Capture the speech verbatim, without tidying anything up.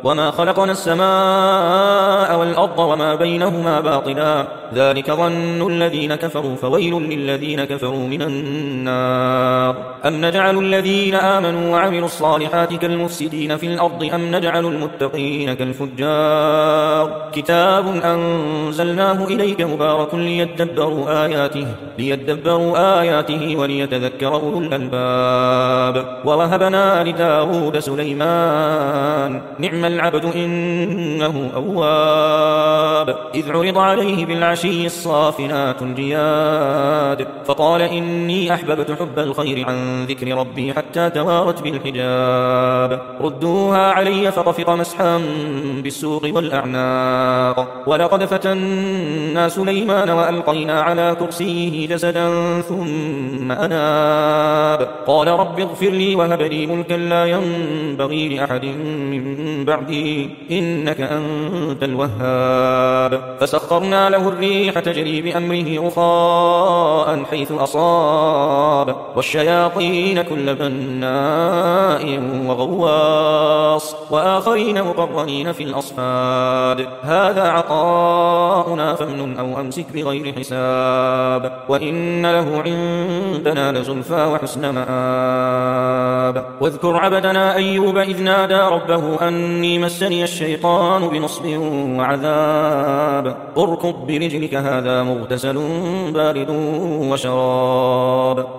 وما خلقنا السماء والأرض وما بينهما باطلا ذلك ظن الذين كفروا فويل للذين كفروا من النار أم نجعل الذين آمنوا وعملوا الصالحات كالمفسدين في الأرض أم نجعل المتقين كالفجار كتاب أنزلناه إليك مبارك ليدبروا آياته ليدبروا آياته وليتذكر أولو الألباب ووهبنا لداود سليمان نعم العبد إنه أواب إذ عرض عليه بالعشي الصافنات الجياد فقال إني أحببت حب الخير عن ذكر ربي حتى توارت بالحجاب ردوها علي فطفق مسحا بالسوق والأعناق ولقد فتنا سليمان وألقينا على كرسيه جسدا ثم أناب قال رب اغفر لي وهب لي ملكا لا ينبغي لأحد من بعدي إنك أنت الوهاب فسخرنا له الريح تجري بأمره رخاء حيث أصاب والشياطين كل بناء وغواص وآخرين مقرنين في الأصفاد هذا عطاؤنا فامنن أو أمسك بغير حساب وإن له عندنا لزلفى وحسن مآب واذكر عبدنا أيوب إذ نادى ربه أني مسني الشيطان بنصب وعذاب اركض برجلك هذا مغتسل بارد وشراب